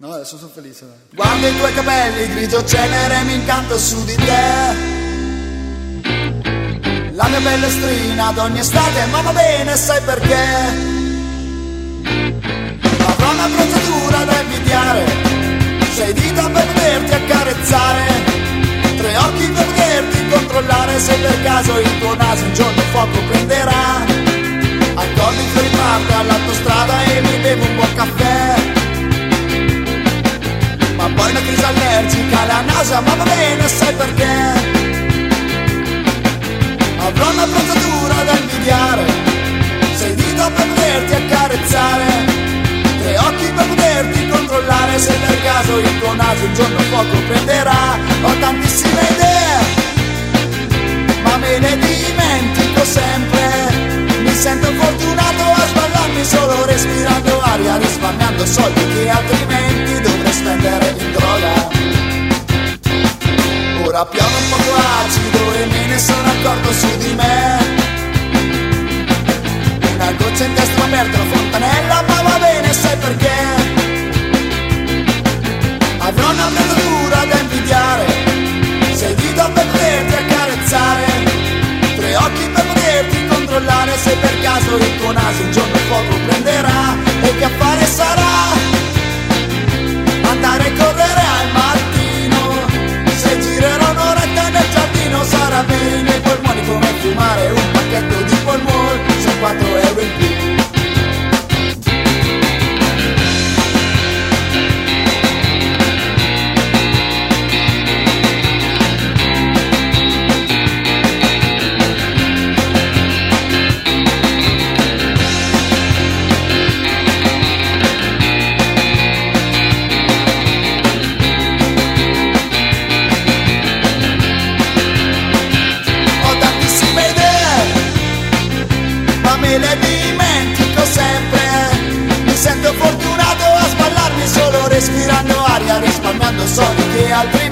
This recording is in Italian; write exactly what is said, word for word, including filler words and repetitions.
No, adesso sono felice. Dai. Guarda i tuoi capelli grigio cenere, mi incanto su di te. La mia pelle strina ad ogni estate, ma va bene, sai perché? Avrò una bronzatura da invidiare, sei dita per vederti accarezzare, tre occhi per vederti controllare, se per caso il tuo naso un giorno fuoco prenderà. Accordi fuori parte all'autostrada e mi bevo un buon caffè. Ma poi una crisi allergica, la nausea, ma va bene, sai perché? Avrò una bronzatura da invidiare, sei dita per vederti accarezzare, tre occhi per poterti controllare, se per caso il tuo naso un giorno fuoco prenderà. Ho tantissime idee, ma me ne dimentico sempre. Mi sento fortunato a sballarmi solo respirando aria, risparmiando soldi che altrimenti dovrei spendere in droga. Ora piove un poco acido e me ne sono accorto su di me. Una goccia in testa aperta la fontanella, ma va bene, sai perché? Avrò una bronzatura da invidiare, sei dita per poterti accarezzare, tre occhi per poterti controllare, se per caso il tuo naso un giorno fuoco prenderà. E che affare sarà andare a correre al mattino, se girerò un'oretta nel giardino sarà bene nei polmoni come fumare un pacchetto di polmoni, sono quattro euro in più. Me le dimentico sempre, mi sento fortunato a sballarmi solo respirando aria, risparmiando soldi che altri